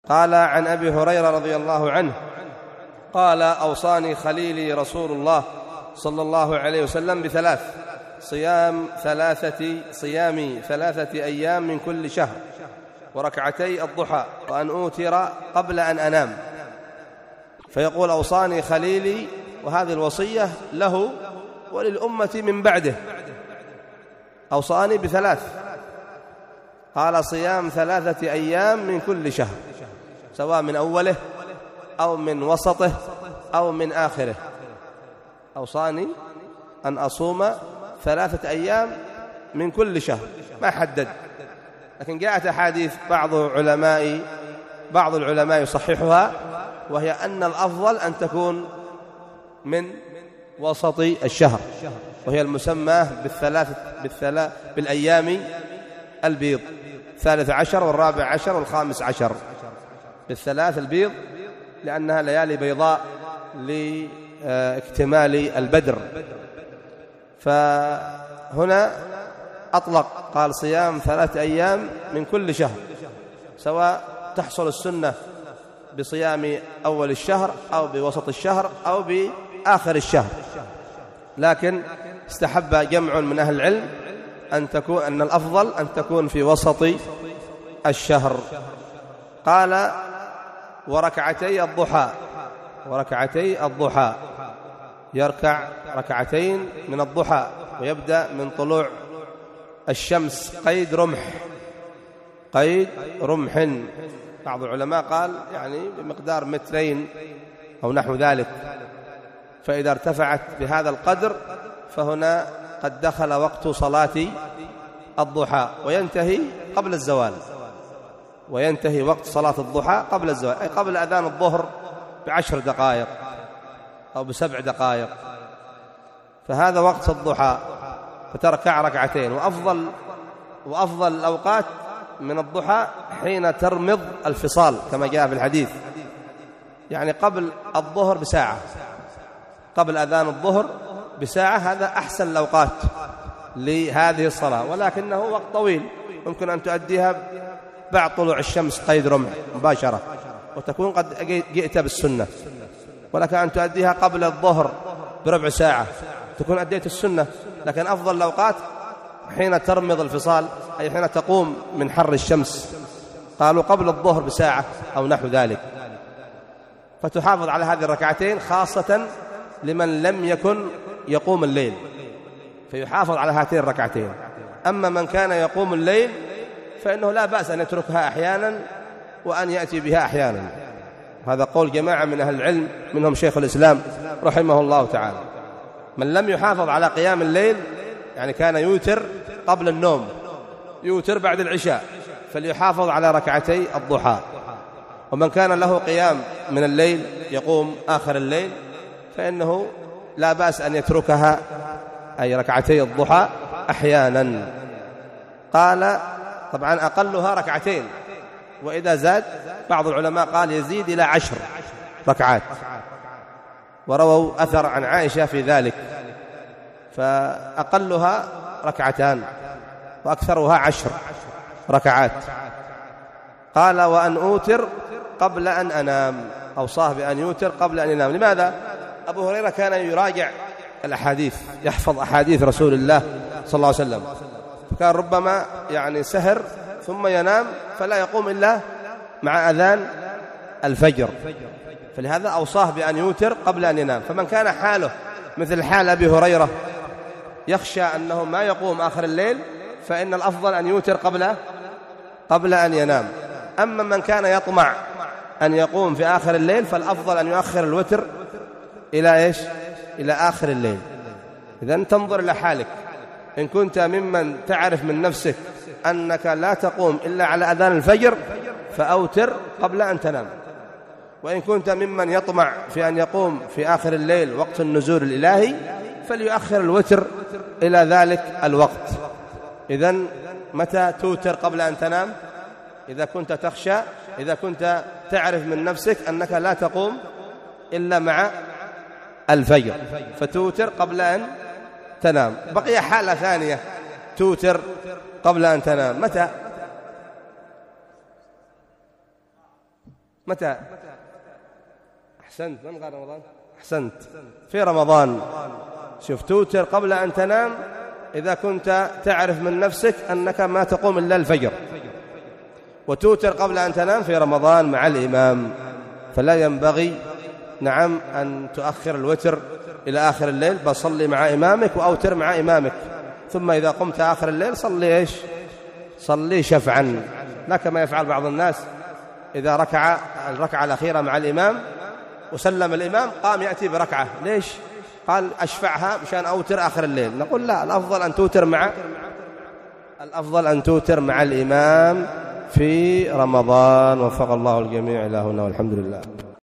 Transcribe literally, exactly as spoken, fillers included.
قال عن أبي هريرة رضي الله عنه قال أوصاني خليلي رسول الله صلى الله عليه وسلم بثلاث: صيام ثلاثة صيام ثلاثة أيام من كل شهر، وركعتي الضحى، وأن أوتر قبل أن أنام. فيقول أوصاني خليلي، وهذه الوصية له وللأمة من بعده. أوصاني بثلاث، قال: صيام ثلاثة أيام من كل شهر، سواء من أوله أو من وسطه أو من آخره. أوصاني أن أصوم ثلاثة أيام من كل شهر، ما حدد، لكن جاءت أحاديث بعض علماء بعض العلماء يصححها، وهي أن الأفضل أن تكون من وسط الشهر، وهي المسمى بالثلاثة بالثلاث بالأيام البيض، الثالث عشر والرابع عشر والخامس عشر، بالثلاث البيض، لأنها ليالي بيضاء لاكتمال البدر. فهنا أطلق، قال: صيام ثلاثة أيام من كل شهر، سواء تحصل السنة بصيام أول الشهر أو بوسط الشهر أو بآخر الشهر، لكن استحب جمع من أهل العلم أن تكون أن الأفضل أن تكون في وسط الشهر. قال: وركعتي الضحى وركعتي الضحى يركع ركعتين من الضحى، ويبدأ من طلوع الشمس قيد رمح قيد رمح بعض العلماء قال يعني بمقدار مترين أو نحو ذلك، فإذا ارتفعت بهذا القدر فهنا قد دخل وقت صلاة الضحى، وينتهي قبل الزوال وينتهي وقت صلاة الضحى قبل الزوال، أي قبل أذان الظهر بعشر دقائق أو بسبع دقائق، فهذا وقت الضحى، فتركع ركعتين. وأفضل وأفضل الأوقات من الضحى حين ترمض الفصال كما جاء في الحديث، يعني قبل الظهر بساعة، قبل أذان الظهر بساعة، هذا أحسن الأوقات لهذه الصلاة، ولكنه وقت طويل، يمكن أن تؤديها بعد طلوع الشمس قيد رمح مباشرة، وتكون قد جئت بالسنة، ولكن أن تؤديها قبل الظهر بربع ساعة تكون أديت السنة، لكن أفضل الأوقات حين ترمض الفصال، أي حين تقوم من حر الشمس، قالوا قبل الظهر بساعة أو نحو ذلك، فتحافظ على هذه الركعتين، خاصة لمن لم يكن يقوم الليل، فيحافظ على هاتين الركعتين. أما من كان يقوم الليل فإنه لا بأس أن يتركها أحيانا وأن يأتي بها أحيانا، هذا قول جماعة من أهل العلم منهم شيخ الإسلام رحمه الله تعالى. من لم يحافظ على قيام الليل، يعني كان يوتر قبل النوم، يوتر بعد العشاء، فليحافظ على ركعتي الضحى. ومن كان له قيام من الليل يقوم آخر الليل فإنه لا بأس أن يتركها، أي ركعتي الضحى أحيانا. قال: طبعا أقلها ركعتين، وإذا زاد بعض العلماء قال يزيد إلى عشر ركعات، ورووا أثر عن عائشة في ذلك، فأقلها ركعتان وأكثرها عشر ركعات. قال: وأن أوتر قبل أن أنام، أوصاه بأن يوتر قبل أن ينام. لماذا؟ أبو هريرة كان يراجع الأحاديث، يحفظ أحاديث رسول الله صلى الله عليه وسلم، فكان ربما يعني سهر ثم ينام فلا يقوم إلا مع أذان الفجر، فلهذا أوصاه بأن يوتر قبل أن ينام. فمن كان حاله مثل حال أبي هريرة يخشى أنه ما يقوم آخر الليل، فإن الأفضل أن يوتر قبل قبل أن ينام. أما من كان يطمع أن يقوم في آخر الليل فالأفضل أن يؤخر الوتر إلى إيش؟ إلى آخر الليل. إذن تنظر إلى حالك، إن كنت ممن تعرف من نفسك أنك لا تقوم إلا على أذان الفجر فأوتر قبل أن تنام، وإن كنت ممن يطمع في أن يقوم في آخر الليل وقت النزول الإلهي فليؤخر الوتر إلى ذلك الوقت. إذن متى توتر قبل أن تنام؟ إذا كنت تخشى، إذا كنت تعرف من نفسك أنك لا تقوم إلا مع الفجر فتوتر قبل أن تنام. بقي حالة ثانية توتر قبل أن تنام، متى؟ متى؟ أحسنت، من قال رمضان؟ أحسنت، في رمضان. شوف، توتر قبل أن تنام إذا كنت تعرف من نفسك أنك ما تقوم إلا الفجر، وتوتر قبل أن تنام في رمضان مع الإمام. فلا ينبغي نعم أن تؤخر الوتر إلى آخر الليل، بل صلي مع إمامك وأوتر مع إمامك، ثم إذا قمت آخر الليل صلي إيش؟ صلي شفعا، لا كما يفعل بعض الناس إذا ركع الركعة الأخيرة مع الإمام وسلم الإمام قام يأتي بركعة. ليش؟ قال أشفعها مشان أوتر آخر الليل. نقول لا، الأفضل أن توتر مع الأفضل أن توتر مع الإمام في رمضان. وفق الله الجميع إلى هنا والحمد لله.